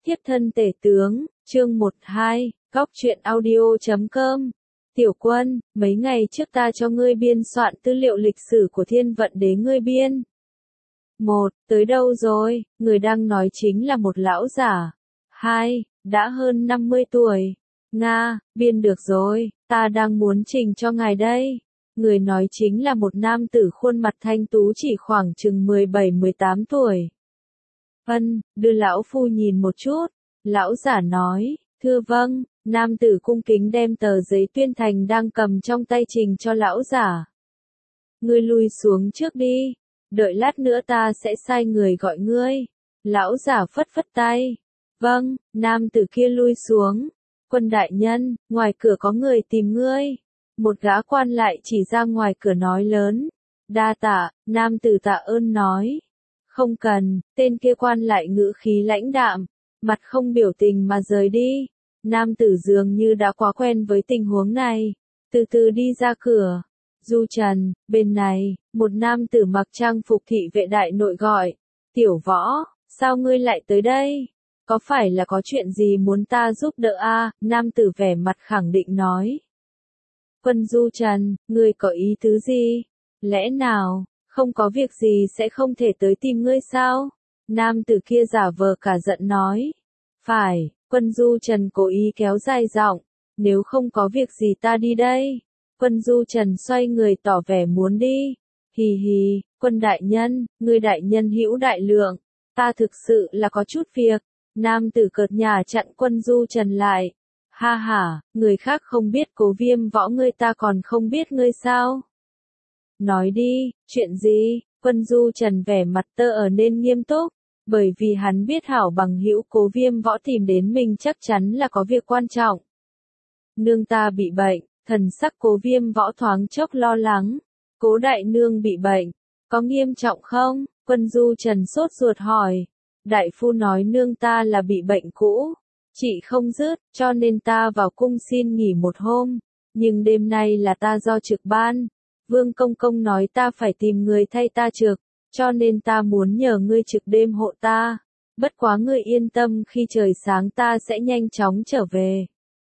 Thiếp thân tể tướng, chương 12, góc truyện audio.com. Tiểu Quân, mấy ngày trước ta cho ngươi biên soạn tư liệu lịch sử của Thiên Vận Đế ngươi biên. Tới đâu rồi? Người đang nói chính là một lão giả. 2, đã hơn 50 tuổi. Nga, biên được rồi, ta đang muốn trình cho ngài đây. Người nói chính là một nam tử khuôn mặt thanh tú chỉ khoảng chừng 17-18 tuổi. Đưa lão phu nhìn một chút. Lão giả nói, thưa vâng. Nam tử cung kính đem tờ giấy tuyên thành đang cầm trong tay trình cho lão giả. Ngươi lui xuống trước đi. Đợi lát nữa ta sẽ sai người gọi ngươi. Lão giả phất phất tay. Vâng, nam tử kia lui xuống. Quân đại nhân, ngoài cửa có người tìm ngươi. Một gã quan lại chỉ ra ngoài cửa nói lớn. Đa tạ, nam tử tạ ơn nói. Không cần, tên kia quan lại ngữ khí lãnh đạm, mặt không biểu tình mà rời đi. Nam tử dường như đã quá quen với tình huống này, từ từ đi ra cửa. Du Trần, bên này, một nam tử mặc trang phục thị vệ đại nội gọi. Tiểu Võ, sao ngươi lại tới đây? Có phải là có chuyện gì muốn ta giúp đỡ a? Nam tử vẻ mặt khẳng định nói. Quân Du Trần, ngươi có ý tứ gì? Lẽ nào, không có việc gì sẽ không thể tới tìm ngươi sao? Nam tử kia giả vờ cả giận nói. Phải, Quân Du Trần cố ý kéo dài giọng. Nếu không có việc gì ta đi đây. Quân Du Trần xoay người tỏ vẻ muốn đi. Hì hì, quân đại nhân, ngươi đại nhân hữu đại lượng. Ta thực sự là có chút việc. Nam tử cợt nhả chặn Quân Du Trần lại. Ha ha, người khác không biết Cố Viêm Võ ngươi ta còn không biết ngươi sao? Nói đi, chuyện gì? Quân Du Trần vẻ mặt ở nên nghiêm túc, bởi vì hắn biết hảo bằng hữu Cố Viêm Võ tìm đến mình chắc chắn là có việc quan trọng. Nương ta bị bệnh, thần sắc Cố Viêm Võ thoáng chốc lo lắng. Cố đại nương bị bệnh, có nghiêm trọng không? Quân Du Trần sốt ruột hỏi. Đại phu nói nương ta là bị bệnh cũ, trị không dứt, cho nên ta vào cung xin nghỉ một hôm, nhưng đêm nay là ta do trực ban. Vương Công Công nói ta phải tìm người thay ta trực, cho nên ta muốn nhờ ngươi trực đêm hộ ta. Bất quá ngươi yên tâm, khi trời sáng ta sẽ nhanh chóng trở về.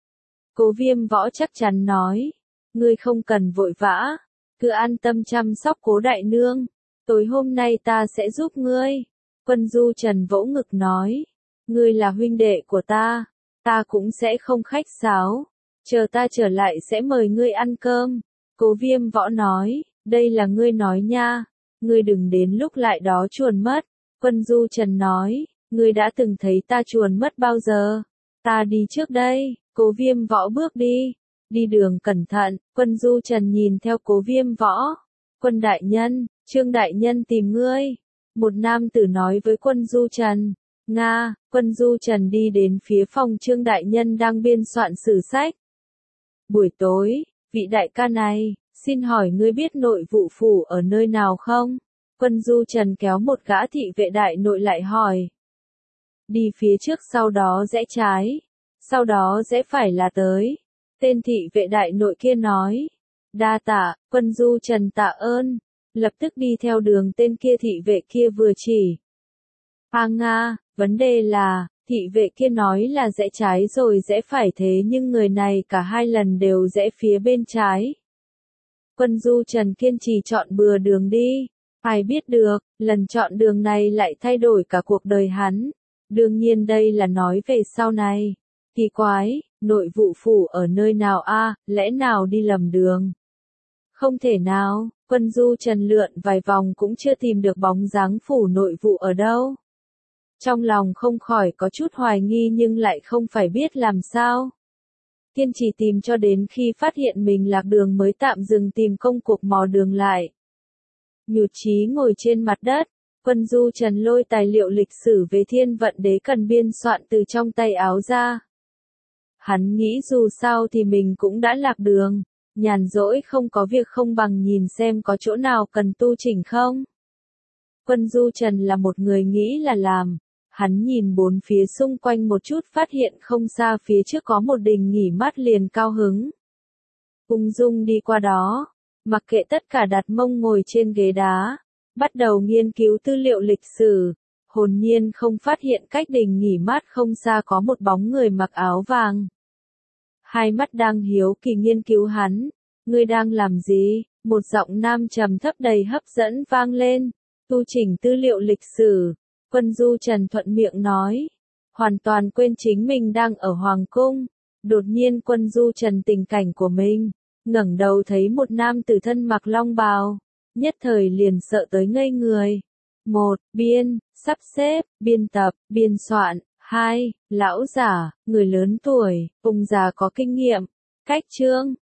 Cố Viêm Võ chắc chắn nói. Ngươi không cần vội vã, cứ an tâm chăm sóc Cố đại nương. Tối hôm nay ta sẽ giúp ngươi. Quân Du Trần vỗ ngực nói. Ngươi là huynh đệ của ta cũng sẽ không khách sáo. Chờ ta trở lại sẽ mời ngươi ăn cơm. Cố Viêm Võ nói, đây là ngươi nói nha, ngươi đừng đến lúc lại đó chuồn mất. Quân Du Trần nói, ngươi đã từng thấy ta chuồn mất bao giờ? Ta đi trước đây. Cố Viêm Võ bước đi đường cẩn thận. Quân Du Trần nhìn theo Cố Viêm Võ. Quân đại nhân, Trương đại nhân tìm ngươi. Một nam tử nói với Quân Du Trần. Nga, Quân Du Trần đi đến phía phòng Trương đại nhân đang biên soạn sử sách. Buổi tối, vị đại ca này, xin hỏi ngươi biết nội vụ phủ ở nơi nào không? Quân Du Trần kéo một gã thị vệ đại nội lại hỏi. Đi phía trước sau đó rẽ trái, sau đó rẽ phải là tới. Tên thị vệ đại nội kia nói. Đa tạ, Quân Du Trần tạ ơn. Lập tức đi theo đường tên kia thị vệ kia vừa chỉ. Nga, vấn đề là, thị vệ kia nói là rẽ trái rồi rẽ phải thế nhưng người này cả hai lần đều rẽ phía bên trái. Quân Du Trần kiên trì chọn bừa đường đi. Ai biết được, lần chọn đường này lại thay đổi cả cuộc đời hắn. Đương nhiên đây là nói về sau này. Kỳ quái, nội vụ phủ ở nơi nào a? Lẽ nào đi lầm đường? Không thể nào, Quân Du Trần lượn vài vòng cũng chưa tìm được bóng dáng phủ nội vụ ở đâu. Trong lòng không khỏi có chút hoài nghi nhưng lại không phải biết làm sao. Kiên trì tìm cho đến khi phát hiện mình lạc đường mới tạm dừng tìm công cuộc mò đường lại. Nhụt chí ngồi trên mặt đất, Quân Du Trần lôi tài liệu lịch sử về Thiên Vận Đế cần biên soạn từ trong tay áo ra. Hắn nghĩ dù sao thì mình cũng đã lạc đường, nhàn rỗi không có việc không bằng nhìn xem có chỗ nào cần tu chỉnh không. Quân Du Trần là một người nghĩ là làm. Hắn nhìn bốn phía xung quanh một chút phát hiện không xa phía trước có một đình nghỉ mát liền cao hứng. Ung dung đi qua đó, mặc kệ tất cả đặt mông ngồi trên ghế đá, bắt đầu nghiên cứu tư liệu lịch sử. hồn nhiên không phát hiện cách đình nghỉ mát không xa có một bóng người mặc áo vàng. Hai mắt đang hiếu kỳ nghiên cứu hắn. Ngươi đang làm gì? Một giọng nam trầm thấp đầy hấp dẫn vang lên. Tu chỉnh tư liệu lịch sử. Quân Du Trần thuận miệng nói. Hoàn toàn quên chính mình đang ở Hoàng Cung. Đột nhiên Quân Du Trần tình cảnh của mình. Ngẩng đầu thấy một nam tử thân mặc long bào. Nhất thời liền sợ tới ngây người. 1. Biên, sắp xếp, biên tập, biên soạn. 2. Lão giả, người lớn tuổi, ông già có kinh nghiệm. Cách chương,